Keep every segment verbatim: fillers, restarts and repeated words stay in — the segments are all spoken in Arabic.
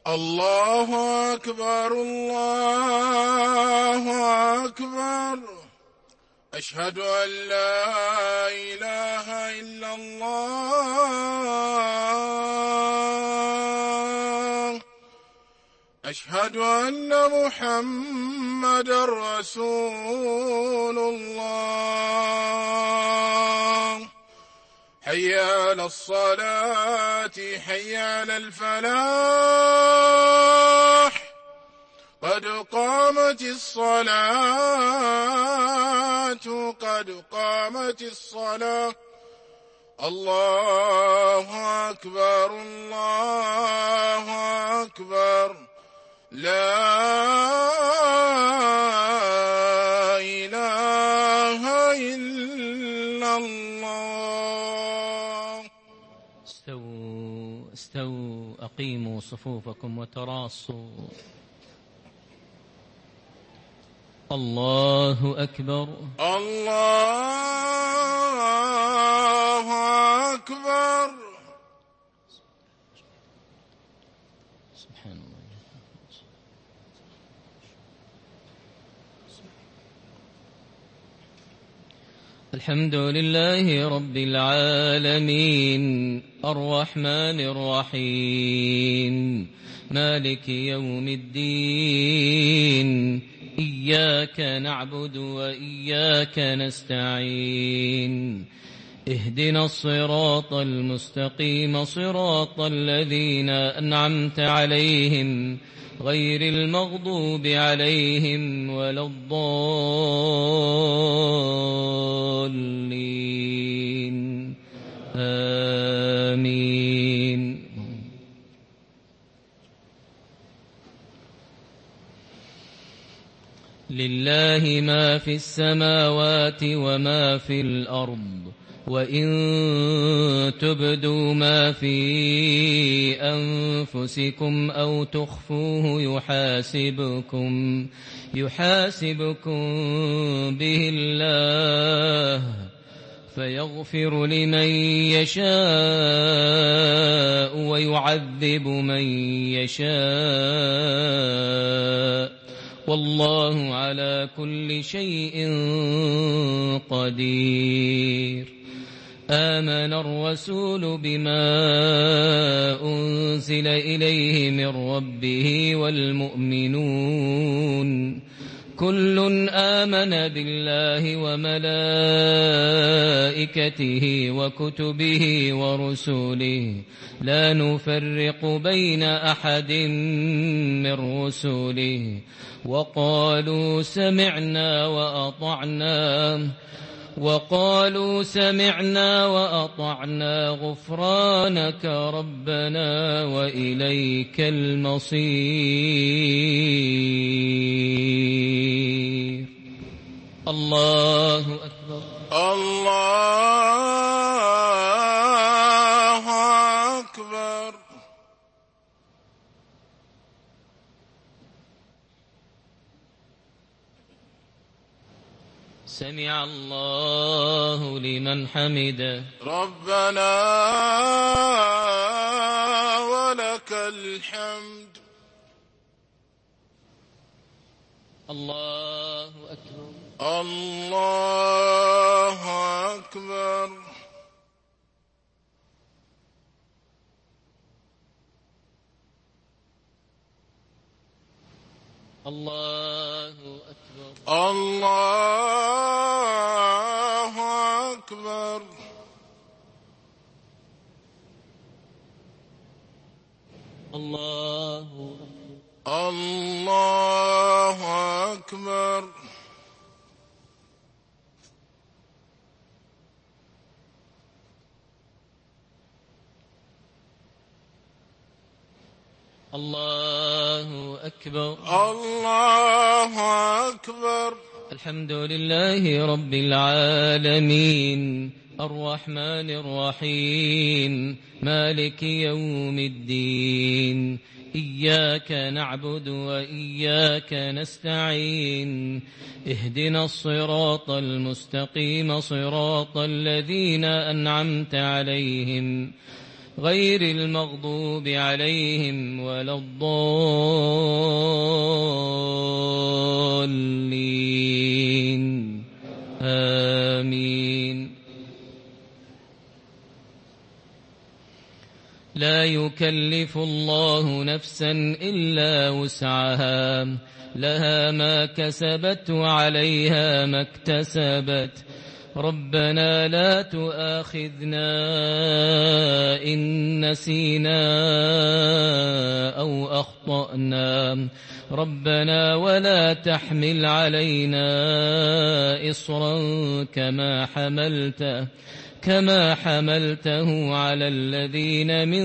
الله أكبر الله أكبر. أشهد أن لا إله إلا الله. أشهد أن محمدًا رسول الله. حي على الصلاة حي على الفلاح. قد قامت الصلاة قد قامت الصلاة. الله أكبر الله أكبر. لا إله إلا الله. استووا استووا أقيموا صفوفكم وتراصوا. الله أكبر الله أكبر. سبحان الله. الحمد لله رب العالمين الرحمن الرحيم مالك يوم الدين إياك نعبد وإياك نستعين اهدنا الصراط المستقيم صراط الذين أنعمت عليهم غير المغضوب عليهم ولا الضالين آمين. لله ما في السماوات وما في الأرض وإن تبدوا ما في أنفسكم أو تخفوه يحاسبكم يحاسبكم به الله فيغفر لمن يشاء ويعذب من يشاء والله على كل شيء قدير. آمن الرسول بما أنزل إليه من ربه والمؤمنون كل آمن بالله وملائكته وكتبه ورسله لا نفرق بين أحد من رسله وقالوا سمعنا وأطعنا وقالوا سمعنا وأطعنا غفرانك ربنا وإليك المصير. الله أكبر الله أكبر. سمع الله لمن حمده ربنا ولك الحمد. الله أكبر الله أكبر. الله أكبر الله أكبر. الله الله أكبر. الله أكبر الله أكبر. الحمد لله رب العالمين الرحمن الرحيم مالك يوم الدين إياك نعبد وإياك نستعين اهدنا الصراط المستقيم صراط الذين أنعمت عليهم غير المغضوب عليهم ولا الضالين آمين. لا يكلف الله نفسا إلا وسعها لها ما كسبت وعليها ما اكتسبت ربنا لا تؤاخذنا إن نسينا أو أخطأنا ربنا ولا تحمل علينا إصرا كما حملته كما حملته على الذين من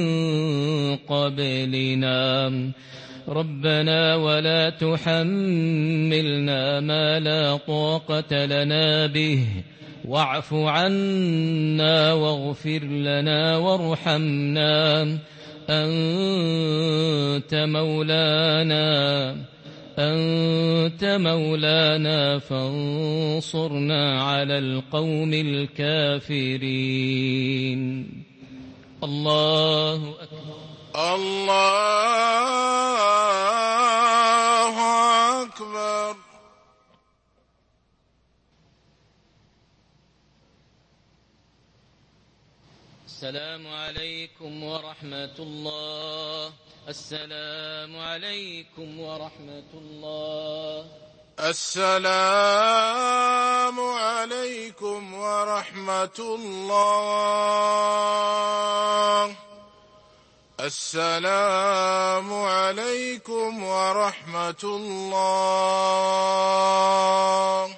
قبلنا ربنا ولا تحملنا ما لا طاقة لنا به واعف عنا واغفر لنا وارحمنا أنت مولانا أنت مولانا فانصرنا على القوم الكافرين. الله أكبر. الله أكبر. السلام عليكم ورحمة الله. السلام عليكم ورحمة الله. السلام عليكم ورحمة الله. السلام عليكم ورحمة الله.